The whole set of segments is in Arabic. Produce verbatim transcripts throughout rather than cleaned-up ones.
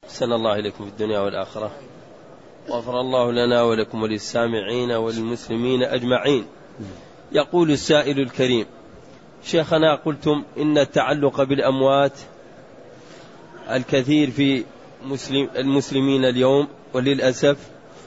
أحسن الله إليكم في الدنيا والآخرة، وغفر الله لنا ولكم وللسامعين وللمسلمين أجمعين. يقول السائل الكريم: شيخنا، قلتم إن التعلق بالأموات الكثير في مسلم المسلمين اليوم، وللأسف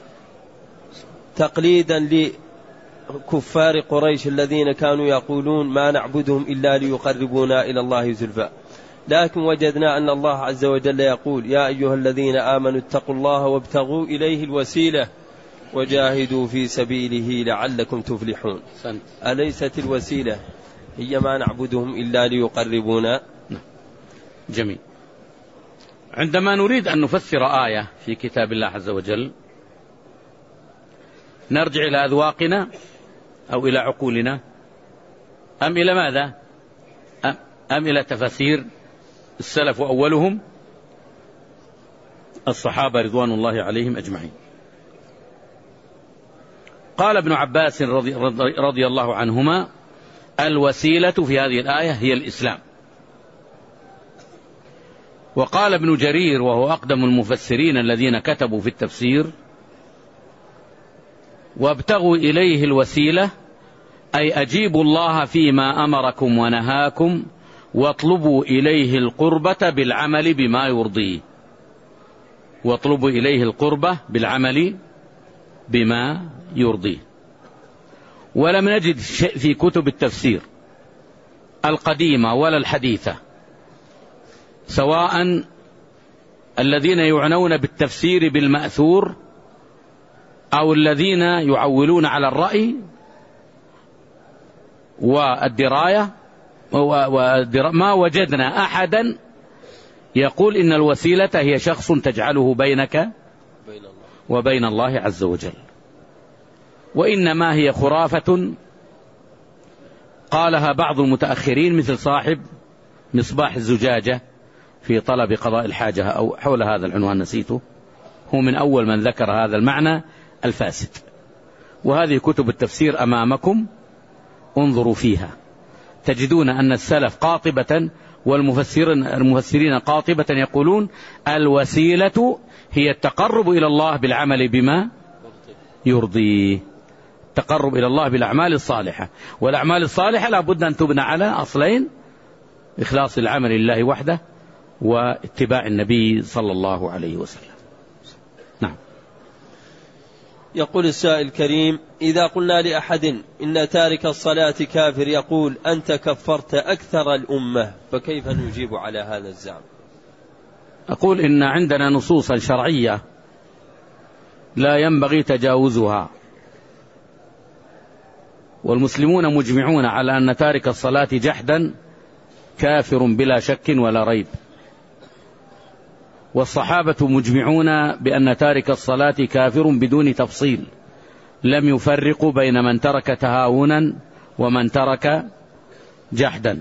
تقليدا لكفار قريش الذين كانوا يقولون ما نعبدهم إلا ليقربونا إلى الله زلفى، لكن وجدنا أن الله عز وجل يقول: يا أيها الذين آمنوا اتقوا الله وابتغوا إليه الوسيلة وجاهدوا في سبيله لعلكم تفلحون. أليست الوسيلة هي ما نعبدهم إلا ليقربونا؟ جميل. عندما نريد أن نفسر آية في كتاب الله عز وجل نرجع إلى أذواقنا أو إلى عقولنا أم إلى ماذا؟ أم إلى تفاسير السلف وأولهم الصحابة رضوان الله عليهم أجمعين. قال ابن عباس رضي, رضي الله عنهما: الوسيلة في هذه الآية هي الإسلام. وقال ابن جرير وهو أقدم المفسرين الذين كتبوا في التفسير: وابتغوا إليه الوسيلة أي أجيبوا الله فيما أمركم ونهاكم واطلبوا إليه القربة بالعمل بما يرضيه. واطلبوا إليه القربة بالعمل بما يرضيه. ولم نجد شيء في كتب التفسير القديمة ولا الحديثة، سواء الذين يعنون بالتفسير بالمأثور أو الذين يعولون على الرأي والدراية، ما وجدنا أحدا يقول إن الوسيلة هي شخص تجعله بينك وبين الله عز وجل، وإنما هي خرافة قالها بعض المتأخرين مثل صاحب مصباح الزجاجة في طلب قضاء الحاجة أو حول هذا العنوان نسيته، هو من أول من ذكر هذا المعنى الفاسد. وهذه كتب التفسير أمامكم، انظروا فيها تجدون أن السلف قاطبة والمفسرين المفسرين قاطبة يقولون الوسيلة هي التقرب إلى الله بالعمل بما يرضيه، التقرب إلى الله بالأعمال الصالحة. والأعمال الصالحة لا بد أن تبنى على أصلين: إخلاص العمل لله وحده واتباع النبي صلى الله عليه وسلم. نعم. يقول السائل الكريم: إذا قلنا لأحد إن تارك الصلاة كافر يقول أنت كفرت أكثر الأمة، فكيف نجيب على هذا الزعم؟ أقول إن عندنا نصوصا شرعية لا ينبغي تجاوزها، والمسلمون مجمعون على أن تارك الصلاة جحدا كافر بلا شك ولا ريب، والصحابة مجمعون بأن تارك الصلاة كافر بدون تفصيل، لم يفرقوا بين من ترك تهاونا ومن ترك جحدا.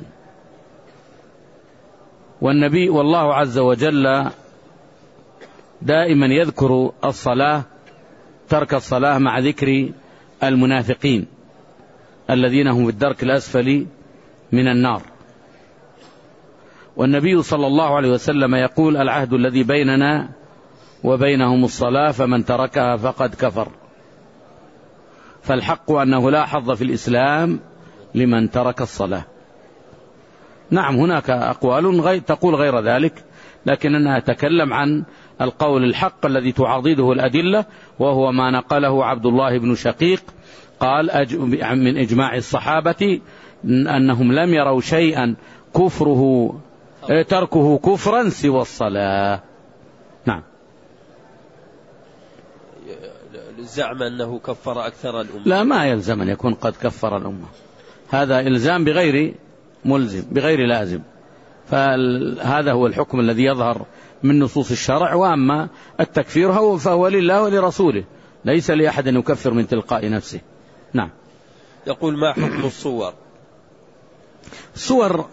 والنبي والله عز وجل دائما يذكر الصلاة ترك الصلاة مع ذكر المنافقين الذين هم في الدرك الأسفل من النار. والنبي صلى الله عليه وسلم يقول: العهد الذي بيننا وبينهم الصلاة فمن تركها فقد كفر. فالحق أنه لا حظ في الإسلام لمن ترك الصلاة. نعم هناك أقوال غير تقول غير ذلك، لكننا أتكلم عن القول الحق الذي تعضده الأدلة، وهو ما نقله عبد الله بن شقيق قال من إجماع الصحابة أنهم لم يروا شيئا كفره تركه كفرا سوى الصلاة. نعم. الزعم أنه كفر أكثر الأمة، لا، ما يلزم أن يكون قد كفر الأمة، هذا إلزام بغير ملزم بغير لازم، فهذا هو الحكم الذي يظهر من نصوص الشرع. وأما التكفير فهو لله ولرسوله، ليس لأحد أن يكفر من تلقاء نفسه. نعم. يقول: ما حكم الصور؟ الصور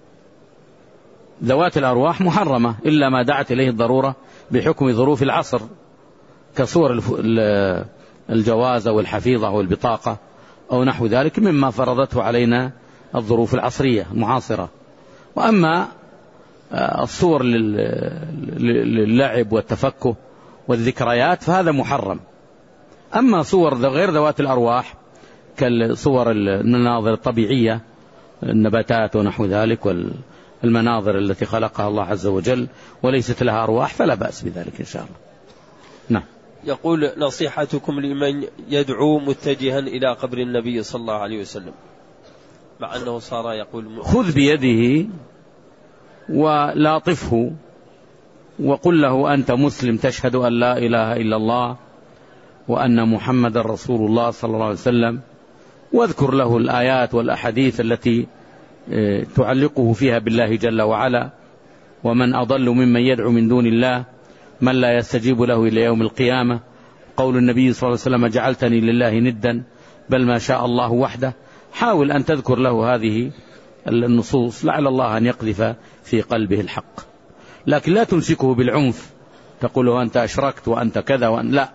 ذوات الأرواح محرمة إلا ما دعت إليه الضرورة بحكم ظروف العصر، كصور الجواز أو الحفيظة أو البطاقة أو نحو ذلك مما فرضته علينا الظروف العصرية المعاصرة. وأما الصور للعب والتفكه والذكريات فهذا محرم. أما صور غير ذوات الأرواح كالصور المناظر الطبيعية النباتات ونحو ذلك والمناظر التي خلقها الله عز وجل وليست لها أرواح فلا بأس بذلك إن شاء الله. نعم. يقول نصيحتكم لمن يدعو متجها إلى قبر النبي صلى الله عليه وسلم مع أنه صار يقول خذ بيده ولاطفه وقل له أنت مسلم تشهد أن لا إله إلا الله وأن محمد رسول الله صلى الله عليه وسلم، واذكر له الآيات والأحاديث التي تعلقه فيها بالله جل وعلا. ومن أضل ممن يدعو من دون الله من لا يستجيب له إلى يوم القيامة. قول النبي صلى الله عليه وسلم جعلتني لله ندا بل ما شاء الله وحده. حاول أن تذكر له هذه النصوص لعل الله أن يقذف في قلبه الحق، لكن لا تمسكه بالعنف تقول له أنت أشركت وأنت كذا وأن لا،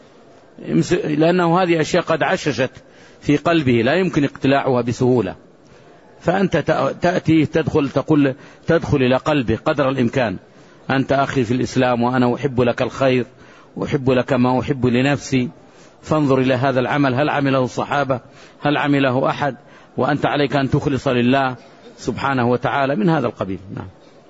لأنه هذه أشياء قد عششت في قلبه لا يمكن اقتلاعها بسهولة. فأنت تأتي تدخل تقول تدخل إلى قلبه قدر الإمكان، أنت أخي في الإسلام وأنا أحب لك الخير وأحب لك ما أحب لنفسي، فانظر إلى هذا العمل هل عمله الصحابة هل عمله أحد، وأنت عليك أن تخلص لله سبحانه وتعالى من هذا القبيل. نعم.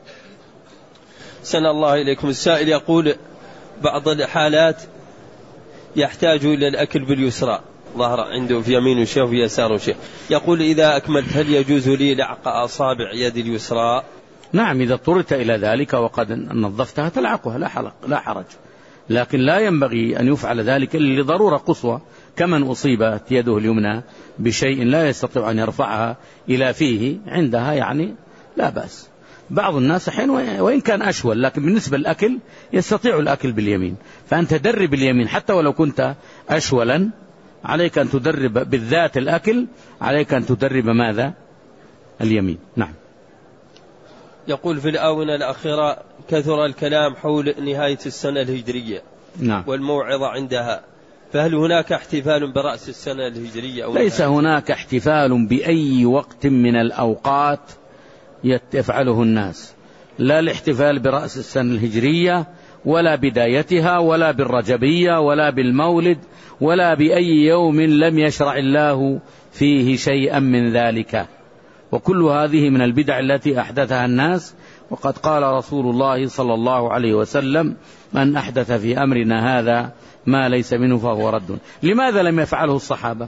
سن الله إليكم. السائل يقول بعض الحالات يحتاج إلى الأكل باليسرى، ظهر عنده في يمينه شيء وفي يساره شيء، يقول إذا أكملت هل يجوز لي لعق أصابع يد اليسرى؟ نعم إذا اضطررت إلى ذلك وقد نظفتها تلعقها لا حرج، لكن لا ينبغي أن يفعل ذلك إلا لضرورة قصوى كمن أصيبت يده اليمنى بشيء لا يستطيع أن يرفعها إلى فيه عندها يعني لا بأس. بعض الناس حين وإن كان أشول لكن بالنسبة للأكل يستطيع الأكل باليمين، فأنت درب اليمين حتى ولو كنت أشولا عليك أن تدرب بالذات الأكل، عليك أن تدرب ماذا؟ اليمين. نعم. يقول في الآونة الأخيرة كثر الكلام حول نهاية السنة الهجرية نعم. والموعظة عندها، فهل هناك احتفال برأس السنة الهجرية أو ليس هناك احتفال بأي وقت من الأوقات يفعله الناس، لا الاحتفال برأس السنة الهجرية ولا بدايتها ولا بالرجبية ولا بالمولد ولا بأي يوم لم يشرع الله فيه شيئا من ذلك، وكل هذه من البدع التي أحدثها الناس. وقد قال رسول الله صلى الله عليه وسلم من أحدث في أمرنا هذا ما ليس منه فهو رد. لماذا لم يفعله الصحابة؟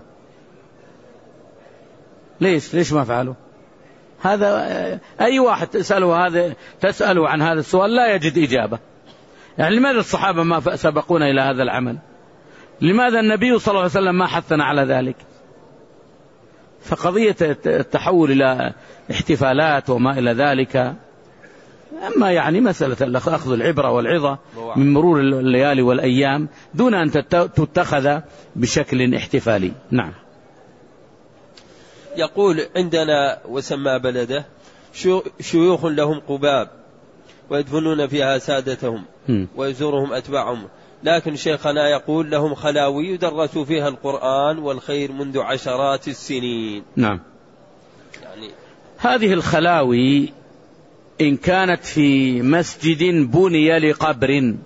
ليش ليش ما فعلوا هذا؟ أي واحد تسأله هذا تسأله عن هذا السؤال لا يجد إجابة. يعني لماذا الصحابة ما سبقونا إلى هذا العمل؟ لماذا النبي صلى الله عليه وسلم ما حثنا على ذلك؟ فقضية التحول إلى احتفالات وما إلى ذلك، أما يعني مسألة أخذ العبرة والعظة من مرور الليالي والأيام دون أن تتخذ بشكل احتفالي. نعم. يقول عندنا وسمى بلده شيوخ لهم قباب ويدفنون فيها سادتهم ويزورهم أتباعهم، لكن شيخنا يقول لهم خلاوي يدرسوا فيها القرآن والخير منذ عشرات السنين. نعم. يعني هذه الخلاوي إن كانت في مسجد بني لقبر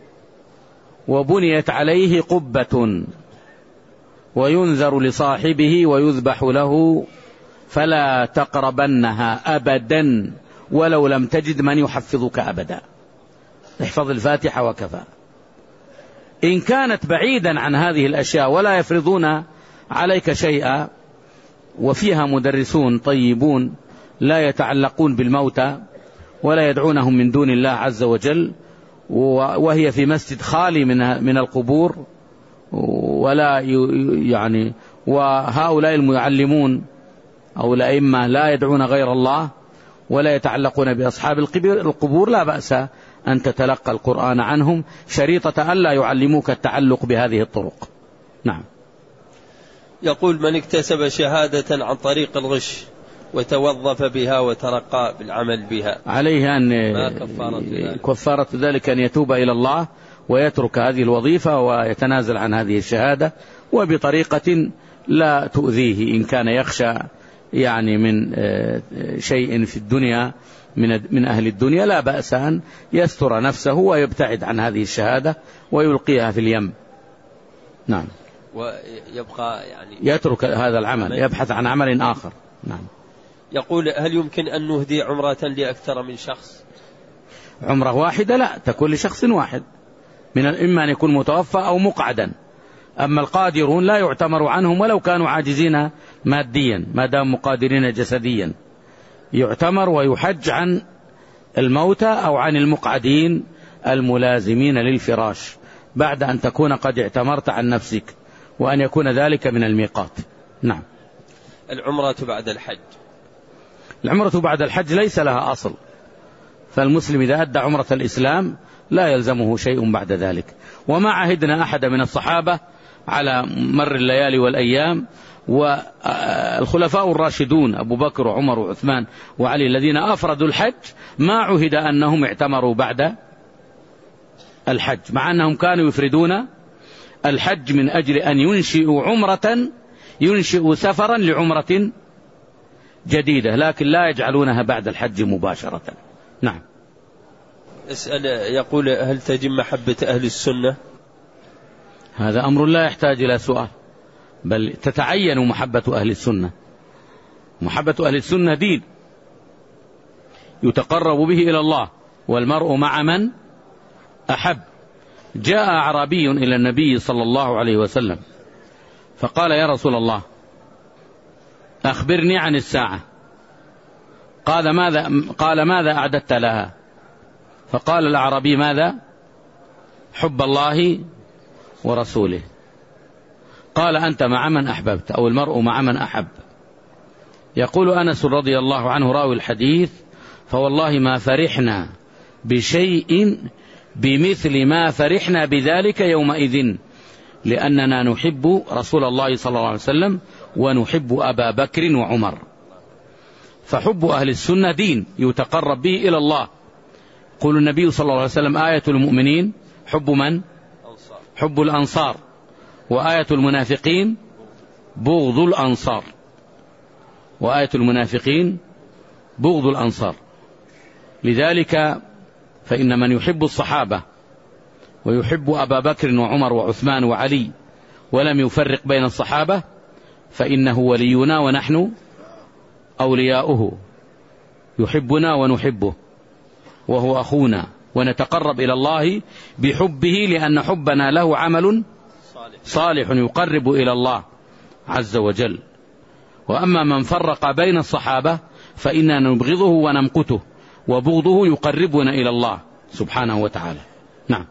وبنيت عليه قبة وينذر لصاحبه ويذبح له فلا تقربنها أبدا ولو لم تجد من يحفظك أبدا، احفظ الفاتحة وكفى. إن كانت بعيدا عن هذه الأشياء ولا يفرضون عليك شيئا وفيها مدرسون طيبون لا يتعلقون بالموتى ولا يدعونهم من دون الله عز وجل، وهي في مسجد خالي من من القبور ولا يعني وهؤلاء المعلمون أو الأئمة لا يدعون غير الله ولا يتعلقون بأصحاب القبور، لا بأس أن تتلقى القرآن عنهم شريطة ألا يعلموك التعلق بهذه الطرق. نعم. يقول من اكتسب شهادة عن طريق الغش وتوظف بها وترقى بالعمل بها عليه أن كفارة ذلك أن يتوب إلى الله ويترك هذه الوظيفة ويتنازل عن هذه الشهادة وبطريقة لا تؤذيه إن كان يخشى يعني من شيء في الدنيا من من أهل الدنيا لا بأس أن يستر نفسه ويبتعد عن هذه الشهادة ويلقيها في اليم. نعم. ويبقى يعني يترك هذا العمل، يبحث عن عمل آخر. نعم. يقول هل يمكن أن نهدي عمرة لأكثر من شخص؟ عمرة واحدة لا، تكون لشخص واحد، من إما أن يكون متوفى أو مقعدا. أما القادرون لا يعتمر عنهم ولو كانوا عاجزين ماديا، ما دام مقادرين جسديا يعتمر ويحج عن الموتى أو عن المقعدين الملازمين للفراش بعد أن تكون قد اعتمرت عن نفسك، وأن يكون ذلك من الميقات. نعم. العمرة بعد الحج. العمرة بعد الحج ليس لها أصل، فالمسلم إذا أدى عمرة الإسلام لا يلزمه شيء بعد ذلك. وما عهدنا أحد من الصحابة على مر الليالي والأيام، والخلفاء الراشدون أبو بكر وعمر وعثمان وعلي الذين أفردوا الحج ما عهد أنهم اعتمروا بعد الحج، مع أنهم كانوا يفردون الحج من أجل أن ينشئوا عمرة، ينشئوا سفرا لعمرة جديدة، لكن لا يجعلونها بعد الحج مباشرة. نعم. اسأل يقول هل تجب محبة أهل السنة؟ هذا أمر لا يحتاج إلى سؤال، بل تتعين محبة أهل السنة. محبة أهل السنة دين يتقرب به إلى الله، والمرء مع من أحب. جاء أعرابي إلى النبي صلى الله عليه وسلم فقال يا رسول الله أخبرني عن الساعة. قال ماذا, قال ماذا أعددت لها؟ فقال الأعرابي ماذا؟ حب الله ورسوله. قال أنت مع من أحببت، أو المرء مع من أحب. يقول أنس رضي الله عنه راوي الحديث فوالله ما فرحنا بشيء بمثل ما فرحنا بذلك يومئذ، لأننا نحب رسول الله صلى الله عليه وسلم ونحب أبا بكر وعمر. فحب أهل السنة دين يتقرب به إلى الله. قول النبي صلى الله عليه وسلم آية المؤمنين حب من؟ حب الأنصار، وآية المنافقين بغض الأنصار، وآية المنافقين بغض الأنصار. لذلك فإن من يحب الصحابة ويحب أبا بكر وعمر وعثمان وعلي ولم يفرق بين الصحابة فإنه ولينا ونحن أولياؤه، يحبنا ونحبه وهو أخونا، ونتقرب إلى الله بحبه، لأن حبنا له عمل صالح يقرب إلى الله عز وجل. وأما من فرق بين الصحابة فإننا نبغضه ونمقته، وبغضه يقربنا إلى الله سبحانه وتعالى. نعم.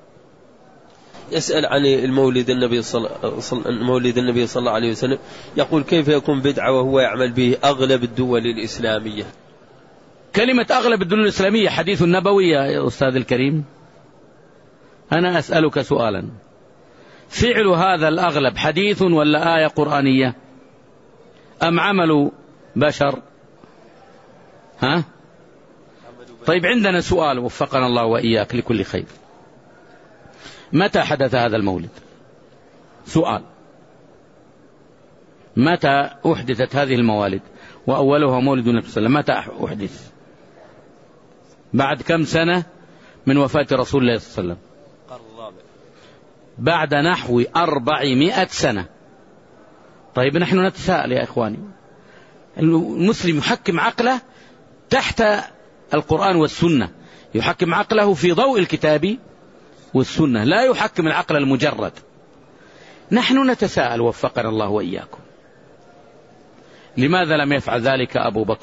يسأل عن المولد النبي صلى مولد النبي صلى الله عليه وسلم، يقول كيف يكون بدعة وهو يعمل به أغلب الدول الإسلامية؟ كلمة أغلب الدول الإسلامية حديث نبوي يا أستاذ الكريم. أنا أسألك سؤالا، فعل هذا الأغلب حديث ولا آية قرآنية أم عمل بشر؟ ها؟ طيب عندنا سؤال وفقنا الله وإياك لكل خير، متى حدث هذا المولد؟ سؤال، متى أحدثت هذه الموالد؟ وأولها مولد النبي صلى الله عليه وسلم، متى أحدث؟ بعد كم سنة من وفاة رسول الله صلى الله عليه وسلم؟ بعد نحو أربعمائة سنة. طيب نحن نتساءل يا إخواني، المسلم يحكم عقله تحت القرآن والسنة، يحكم عقله في ضوء الكتاب والسنة، لا يحكم العقل المجرد. نحن نتساءل وفقنا الله وإياكم، لماذا لم يفعل ذلك أبو بكر؟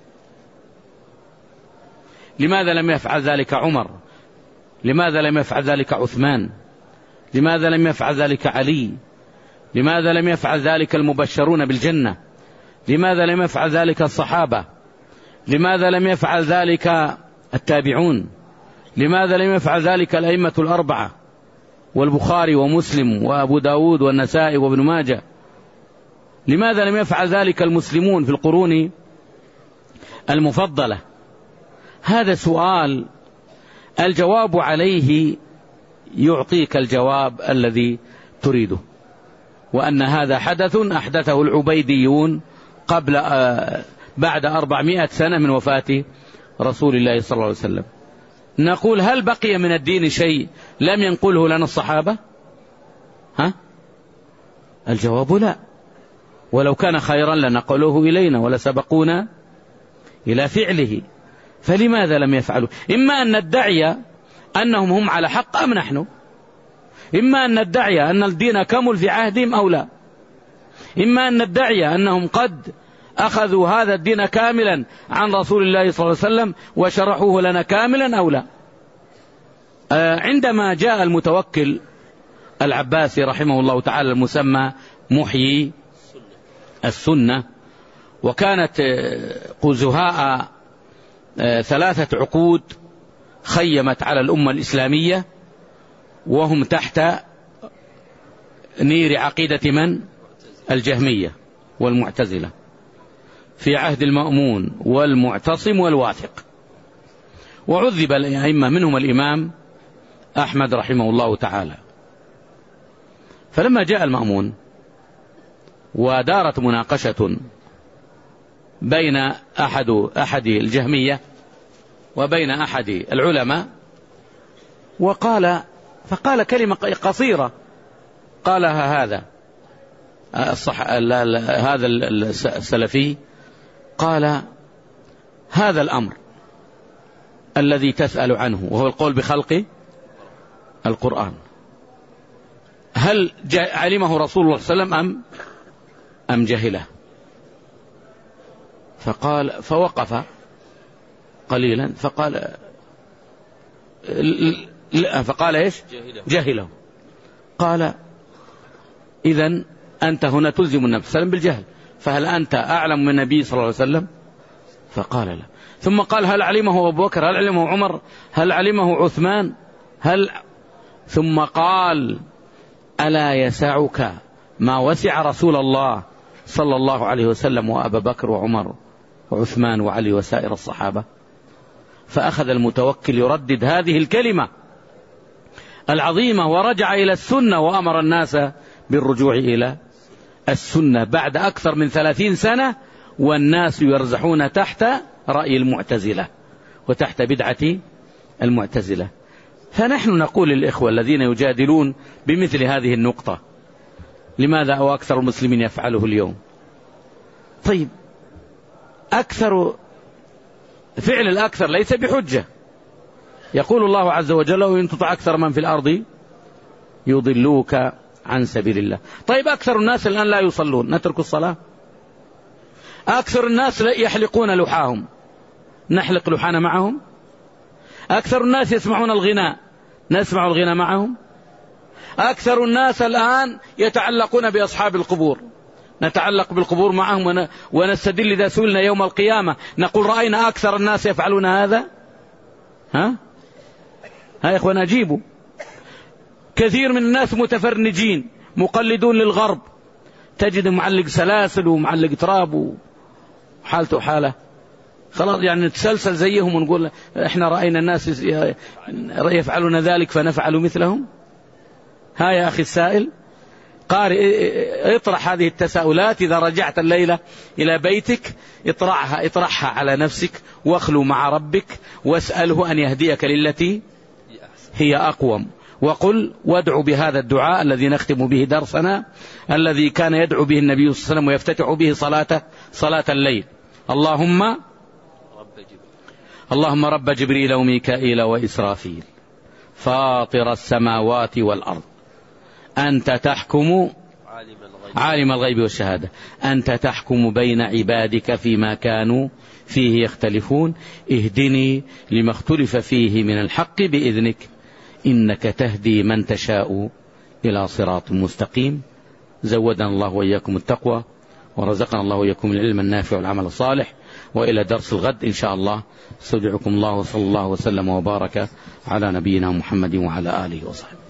لماذا لم يفعل ذلك عمر؟ لماذا لم يفعل ذلك عثمان؟ لماذا لم يفعل ذلك علي؟ لماذا لم يفعل ذلك المبشرون بالجنة؟ لماذا لم يفعل ذلك الصحابة؟ لماذا لم يفعل ذلك التابعون؟ لماذا لم يفعل ذلك الأئمة الأربعة والبخاري ومسلم وأبو داود والنسائي وابن ماجه؟ لماذا لم يفعل ذلك المسلمون في القرون المفضلة؟ هذا سؤال الجواب عليه يعطيك الجواب الذي تريده، وأن هذا حدث أحدثه العبيديون قبل بعد أربعمائة سنة من وفاة رسول الله صلى الله عليه وسلم، نقول هل بقي من الدين شيء لم ينقله لنا الصحابة؟ ها؟ الجواب لا، ولو كان خيرا لنقلوه إلينا ولسبقونا إلى فعله، فلماذا لم يفعلوا؟ إما أن ندعي أنهم هم على حق أم نحن، إما أن ندعي أن الدين كمل في عهدهم أو لا، إما أن ندعي أنهم قد أخذوا هذا الدين كاملا عن رسول الله صلى الله عليه وسلم وشرحوه لنا كاملا أو لا. عندما جاء المتوكل العباسي رحمه الله تعالى المسمى محيي السنة، وكانت قزهاء ثلاثة عقود خيمت على الأمة الإسلامية وهم تحت نير عقيدة من؟ الجهمية والمعتزلة في عهد المأمون والمعتصم والواثق، وعذب الأئمة منهم الإمام أحمد رحمه الله تعالى. فلما جاء المأمون ودارت مناقشة بين أحد أحد الجهمية وبين أحد العلماء، وقال فقال كلمة قصيرة قالها هذا الصح هذا السلفي، قال: هذا الأمر الذي تسأل عنه وهو القول بخلق القرآن هل علمه رسول الله صلى الله عليه وسلم أم أم جهله؟ فقال فوقف قليلا فقال فقال إيش؟ جهله. قال: إذن أنت هنا تلزم النبي صلى الله عليه وسلم بالجهل، فهل أنت أعلم من النبي صلى الله عليه وسلم؟ فقال لا. ثم قال: هل علمه أبو بكر؟ هل علمه عمر؟ هل علمه عثمان؟ هل ثم قال: ألا يسعك ما وسع رسول الله صلى الله عليه وسلم وأبا بكر وعمر وعثمان وعلي وسائر الصحابة؟ فأخذ المتوكل يردد هذه الكلمة العظيمة ورجع إلى السنة وأمر الناس بالرجوع إلى السنة بعد أكثر من ثلاثين سنة والناس يرزحون تحت رأي المعتزلة وتحت بدعة المعتزلة. فنحن نقول للإخوة الذين يجادلون بمثل هذه النقطة: لماذا أو أكثر المسلمين يفعله اليوم؟ طيب، أكثر فعل الأكثر ليس بحجة. يقول الله عز وجل: وإن تطع أكثر من في الأرض يضلوك عن سبيل الله. طيب، أكثر الناس الآن لا يصلون، نترك الصلاة؟ أكثر الناس يحلقون لحاهم، نحلق لحانا معهم؟ أكثر الناس يسمعون الغناء، نسمع الغناء معهم؟ أكثر الناس الآن يتعلقون بأصحاب القبور، نتعلق بالقبور معهم ونستدل إذا سئلنا يوم القيامة نقول رأينا أكثر الناس يفعلون هذا؟ ها؟ ها يا إخوان أجيبوا. كثير من الناس متفرنجين مقلدون للغرب، تجد معلق سلاسل ومعلق تراب وحالته حالة، خلاص يعني نتسلسل زيهم ونقول احنا رأينا الناس يفعلون ذلك فنفعل مثلهم. ها يا أخي السائل، قارئ اطرح هذه التساؤلات. إذا رجعت الليلة إلى بيتك اطرحها اطرحها على نفسك واخلو مع ربك واسأله أن يهديك للتي هي أقوم، وقل وادعو بهذا الدعاء الذي نختم به درسنا، الذي كان يدعو به النبي صلى الله عليه وسلم ويفتتح به صلاة صلاة الليل: اللهم اللهم رب جبريل وميكائيل وإسرافيل فاطر السماوات والأرض أنت تحكم عالم الغيب والشهادة أنت تحكم بين عبادك فيما كانوا فيه يختلفون اهدني لما اختلف فيه من الحق بإذنك إنك تهدي من تشاء إلى صراط مستقيم. زودنا الله وإياكم التقوى ورزقنا الله وإياكم العلم النافع والعمل الصالح. وإلى درس الغد إن شاء الله. استودعكم الله وصلى الله وسلم وبارك على نبينا محمد وعلى آله وصحبه.